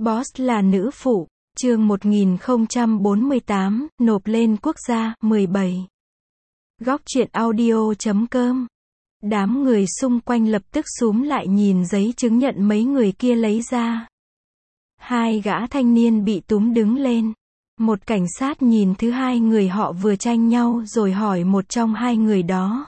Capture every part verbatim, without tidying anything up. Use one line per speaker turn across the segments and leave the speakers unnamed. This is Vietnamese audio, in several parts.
Boss là nữ phụ, chương một nghìn không trăm bốn mươi tám, nộp lên quốc gia, mười bảy. Góc truyện audio chấm com. Đám người xung quanh lập tức xúm lại nhìn giấy chứng nhận mấy người kia lấy ra. Hai gã thanh niên bị túm đứng lên. Một cảnh sát nhìn thứ hai người họ vừa tranh nhau rồi hỏi một trong hai người đó.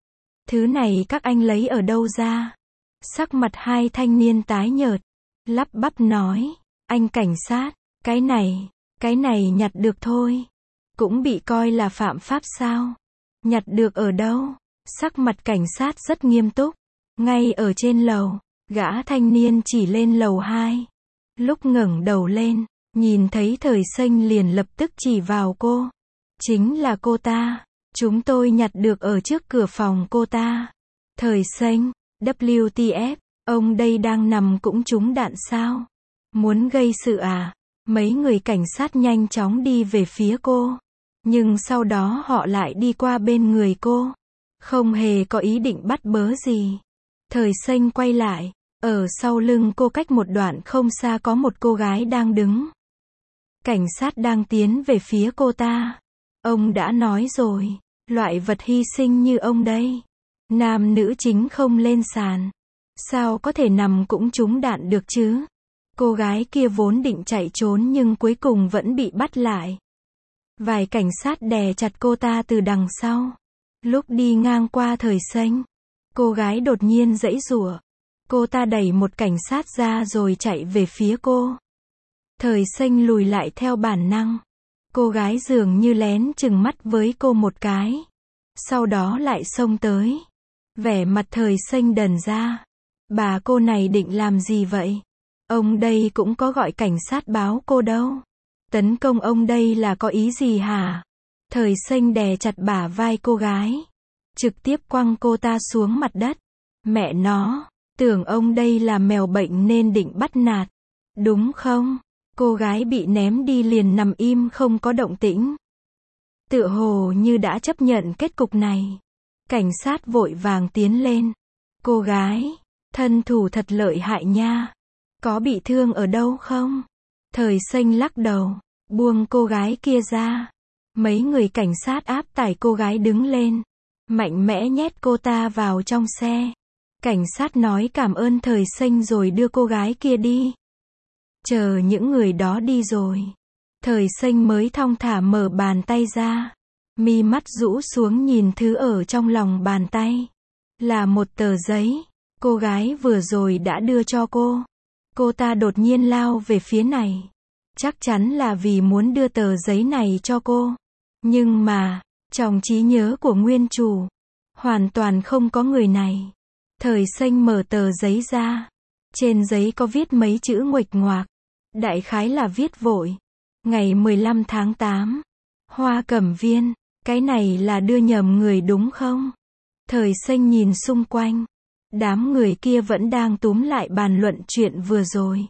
Thứ này các anh lấy ở đâu ra? Sắc mặt hai thanh niên tái nhợt, lắp bắp nói, anh cảnh sát, cái này, cái này nhặt được thôi. Cũng bị coi là phạm pháp sao? Nhặt được ở đâu? Sắc mặt cảnh sát rất nghiêm túc. Ngay ở trên lầu, gã thanh niên chỉ lên lầu hai. Lúc ngẩng đầu lên, nhìn thấy Thời Xanh liền lập tức chỉ vào cô. Chính là cô ta. Chúng tôi nhặt được ở trước cửa phòng cô ta. Thời Xanh, W T F, ông đây đang nằm cũng trúng đạn sao? Muốn gây sự à? Mấy người cảnh sát nhanh chóng đi về phía cô. Nhưng sau đó họ lại đi qua bên người cô. Không hề có ý định bắt bớ gì. Thời Xanh quay lại. Ở sau lưng cô cách một đoạn không xa có một cô gái đang đứng. Cảnh sát đang tiến về phía cô ta. Ông đã nói rồi, loại vật hy sinh như ông đây, nam nữ chính không lên sàn. Sao có thể nằm cũng trúng đạn được chứ? Cô gái kia vốn định chạy trốn nhưng cuối cùng vẫn bị bắt lại. Vài cảnh sát đè chặt cô ta từ đằng sau. Lúc đi ngang qua Thời Xanh, cô gái đột nhiên giãy giụa. Cô ta đẩy một cảnh sát ra rồi chạy về phía cô. Thời Xanh lùi lại theo bản năng. Cô gái dường như lén chừng mắt với cô một cái. Sau đó lại xông tới. Vẻ mặt Thời Xanh đần ra. Bà cô này định làm gì vậy? Ông đây cũng có gọi cảnh sát báo cô đâu. Tấn công ông đây là có ý gì hả? Thời Xanh đè chặt bả vai cô gái. Trực tiếp quăng cô ta xuống mặt đất. Mẹ nó, tưởng ông đây là mèo bệnh nên định bắt nạt. Đúng không? Cô gái bị ném đi liền nằm im không có động tĩnh. Tựa hồ như đã chấp nhận kết cục này. Cảnh sát vội vàng tiến lên. Cô gái, thân thủ thật lợi hại nha. Có bị thương ở đâu không? Thời Xanh lắc đầu, buông cô gái kia ra. Mấy người cảnh sát áp tải cô gái đứng lên. Mạnh mẽ nhét cô ta vào trong xe. Cảnh sát nói cảm ơn Thời Xanh rồi đưa cô gái kia đi. Chờ những người đó đi rồi, Thời Xanh mới thong thả mở bàn tay ra. Mi mắt rũ xuống nhìn thứ ở trong lòng bàn tay. Là một tờ giấy. Cô gái vừa rồi đã đưa cho cô. Cô ta đột nhiên lao về phía này. Chắc chắn là vì muốn đưa tờ giấy này cho cô. Nhưng mà, trong trí nhớ của nguyên chủ, hoàn toàn không có người này. Thời Xanh mở tờ giấy ra. Trên giấy có viết mấy chữ nguệch ngoạc. Đại khái là viết vội. Ngày mười lăm tháng tám. Hoa Cẩm Viên. Cái này là đưa nhầm người đúng không? Thời Xanh nhìn xung quanh. Đám người kia vẫn đang túm lại bàn luận chuyện vừa rồi.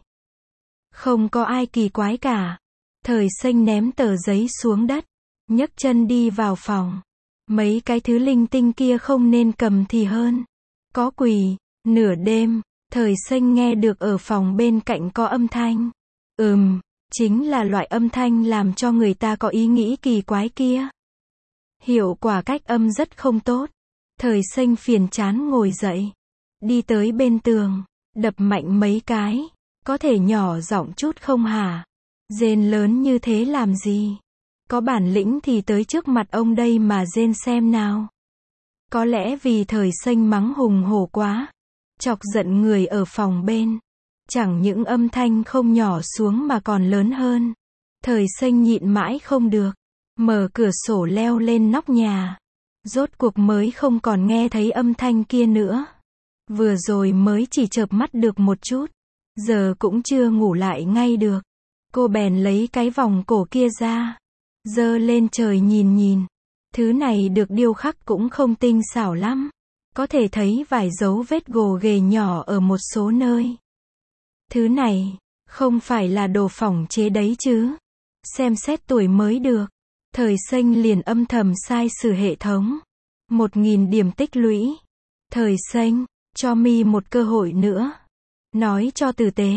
Không có ai kỳ quái cả. Thời Xanh ném tờ giấy xuống đất. Nhấc chân đi vào phòng. Mấy cái thứ linh tinh kia không nên cầm thì hơn. Có quỳ. Nửa đêm, Thời Xanh nghe được ở phòng bên cạnh có âm thanh. Ừm, chính là loại âm thanh làm cho người ta có ý nghĩ kỳ quái kia. Hiệu quả cách âm rất không tốt. Thời Xanh phiền chán ngồi dậy. Đi tới bên tường, đập mạnh mấy cái. Có thể nhỏ giọng chút không hả? Rên lớn như thế làm gì? Có bản lĩnh thì tới trước mặt ông đây mà rên xem nào. Có lẽ vì Thời Xanh mắng hùng hổ quá. Chọc giận người ở phòng bên. Chẳng những âm thanh không nhỏ xuống mà còn lớn hơn. Thời Xanh nhịn mãi không được. Mở cửa sổ leo lên nóc nhà. Rốt cuộc mới không còn nghe thấy âm thanh kia nữa. Vừa rồi mới chỉ chợp mắt được một chút. Giờ cũng chưa ngủ lại ngay được. Cô bèn lấy cái vòng cổ kia ra. Giơ lên trời nhìn nhìn. Thứ này được điêu khắc cũng không tinh xảo lắm. Có thể thấy vài dấu vết gồ ghề nhỏ ở một số nơi. Thứ này, không phải là đồ phỏng chế đấy chứ. Xem xét tuổi mới được. Thời Xanh liền âm thầm sai sử hệ thống. Một nghìn điểm tích lũy. Thời Xanh, cho mi một cơ hội nữa. Nói cho tử tế.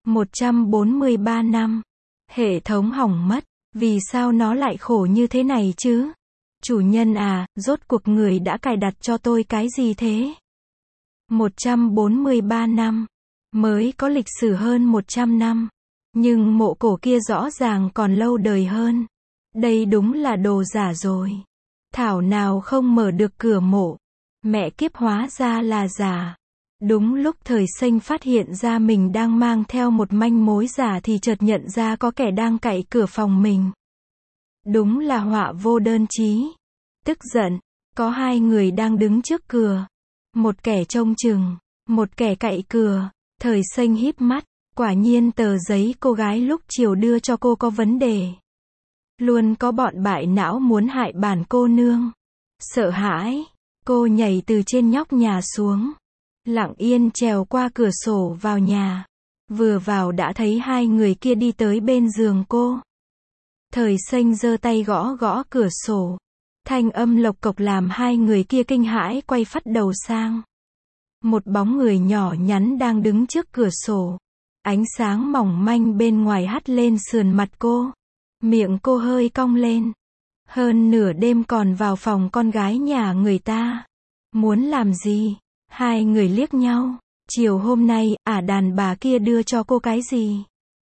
một trăm bốn mươi ba năm. Hệ thống hỏng mất. Vì sao nó lại khổ như thế này chứ? Chủ nhân à, rốt cuộc người đã cài đặt cho tôi cái gì thế? một trăm bốn mươi ba năm. Mới có lịch sử hơn một trăm năm. Nhưng mộ cổ kia rõ ràng còn lâu đời hơn. Đây đúng là đồ giả rồi. Thảo nào không mở được cửa mộ. Mẹ kiếp, hóa ra là giả. Đúng lúc Thời Xanh phát hiện ra mình đang mang theo một manh mối giả thì chợt nhận ra có kẻ đang cạy cửa phòng mình. Đúng là họa vô đơn chí. Tức giận, có hai người đang đứng trước cửa. Một kẻ trông chừng, một kẻ cạy cửa. Thời Xanh híp mắt, quả nhiên tờ giấy cô gái lúc chiều đưa cho cô có vấn đề. Luôn có bọn bại não muốn hại bản cô nương. Sợ hãi, cô nhảy từ trên nhóc nhà xuống. Lặng yên trèo qua cửa sổ vào nhà. Vừa vào đã thấy hai người kia đi tới bên giường cô. Thời Xanh giơ tay gõ gõ cửa sổ. Thanh âm lộc cộc làm hai người kia kinh hãi quay phắt đầu sang. Một bóng người nhỏ nhắn đang đứng trước cửa sổ. Ánh sáng mỏng manh bên ngoài hắt lên sườn mặt cô. Miệng cô hơi cong lên. Hơn nửa đêm còn vào phòng con gái nhà người ta. Muốn làm gì? Hai người liếc nhau. Chiều hôm nay, ả đàn bà kia đưa cho cô cái gì?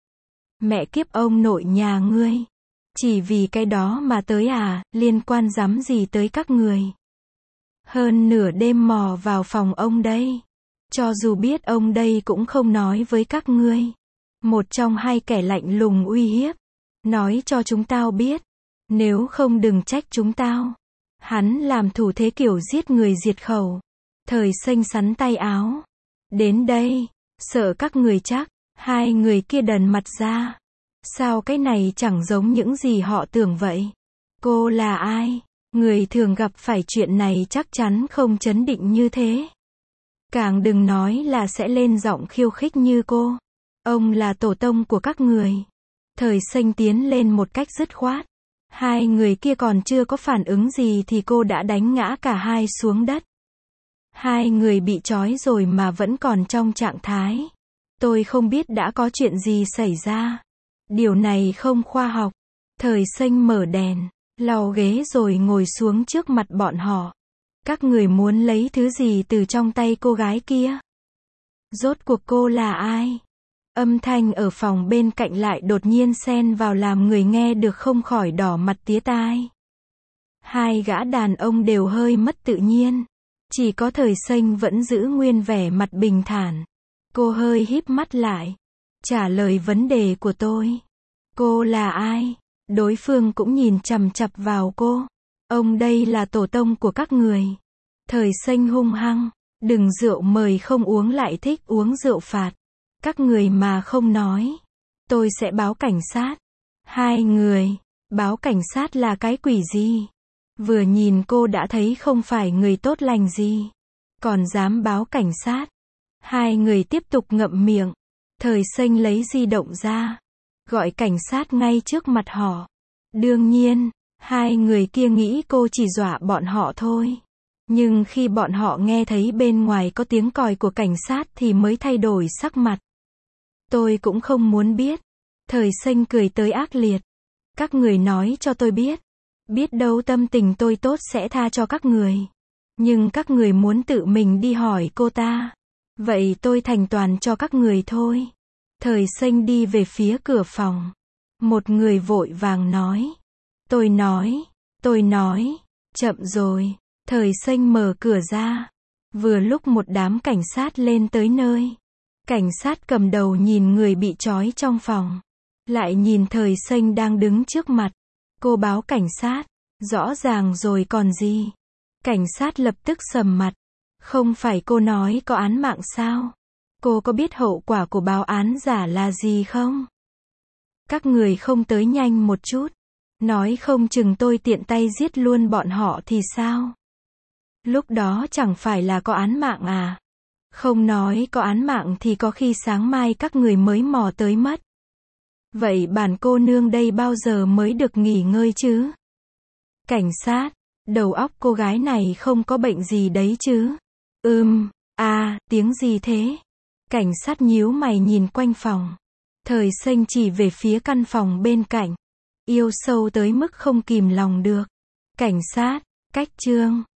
Mẹ kiếp, ông nội nhà ngươi. Chỉ vì cái đó mà tới à, liên quan dám gì tới các người? Hơn nửa đêm mò vào phòng ông đây. Cho dù biết ông đây cũng không nói với các ngươi. Một trong hai kẻ lạnh lùng uy hiếp. Nói cho chúng tao biết. Nếu không đừng trách chúng tao. Hắn làm thủ thế kiểu giết người diệt khẩu. Thời Xanh sắn tay áo. Đến đây. Sợ các người chắc. Hai người kia đần mặt ra. Sao cái này chẳng giống những gì họ tưởng vậy? Cô là ai? Người thường gặp phải chuyện này chắc chắn không chấn định như thế. Càng đừng nói là sẽ lên giọng khiêu khích như cô. Ông là tổ tông của các người. Thời Xanh tiến lên một cách dứt khoát. Hai người kia còn chưa có phản ứng gì thì cô đã đánh ngã cả hai xuống đất. Hai người bị trói rồi mà vẫn còn trong trạng thái. Tôi không biết đã có chuyện gì xảy ra. Điều này không khoa học. Thời Xanh mở đèn, lau ghế rồi ngồi xuống trước mặt bọn họ. Các người muốn lấy thứ gì từ trong tay cô gái kia? Rốt cuộc cô là ai? Âm thanh ở phòng bên cạnh lại đột nhiên xen vào làm người nghe được không khỏi đỏ mặt tía tai. Hai gã đàn ông đều hơi mất tự nhiên. Chỉ có Thời Xanh vẫn giữ nguyên vẻ mặt bình thản. Cô hơi híp mắt lại. Trả lời vấn đề của tôi. Cô là ai? Đối phương cũng nhìn chằm chằm vào cô. Ông đây là tổ tông của các người. Thời Xanh hung hăng. Đừng rượu mời không uống lại thích uống rượu phạt. Các người mà không nói. Tôi sẽ báo cảnh sát. Hai người. Báo cảnh sát là cái quỷ gì? Vừa nhìn cô đã thấy không phải người tốt lành gì. Còn dám báo cảnh sát. Hai người tiếp tục ngậm miệng. Thời Xanh lấy di động ra. Gọi cảnh sát ngay trước mặt họ. Đương nhiên, hai người kia nghĩ cô chỉ dọa bọn họ thôi. Nhưng khi bọn họ nghe thấy bên ngoài có tiếng còi của cảnh sát thì mới thay đổi sắc mặt. Tôi cũng không muốn biết. Thời Xanh cười tới ác liệt. Các người nói cho tôi biết. Biết đâu tâm tình tôi tốt sẽ tha cho các người. Nhưng các người muốn tự mình đi hỏi cô ta. Vậy tôi thành toàn cho các người thôi. Thời Xanh đi về phía cửa phòng. Một người vội vàng nói. Tôi nói, tôi nói, chậm rồi. Thời Xanh mở cửa ra. Vừa lúc một đám cảnh sát lên tới nơi. Cảnh sát cầm đầu nhìn người bị trói trong phòng. Lại nhìn Thời Xanh đang đứng trước mặt. Cô báo cảnh sát. Rõ ràng rồi còn gì. Cảnh sát lập tức sầm mặt. Không phải cô nói có án mạng sao? Cô có biết hậu quả của báo án giả là gì không? Các người không tới nhanh một chút. Nói không chừng tôi tiện tay giết luôn bọn họ thì sao? Lúc đó chẳng phải là có án mạng à? Không nói có án mạng thì có khi sáng mai các người mới mò tới mất. Vậy bản cô nương đây bao giờ mới được nghỉ ngơi chứ? Cảnh sát, đầu óc cô gái này không có bệnh gì đấy chứ? Ừm, à, tiếng gì thế? Cảnh sát nhíu mày nhìn quanh phòng. Thời xanh chỉ về phía căn phòng bên cạnh. Yêu sâu tới mức không kìm lòng được. Cảnh sát, cách chương.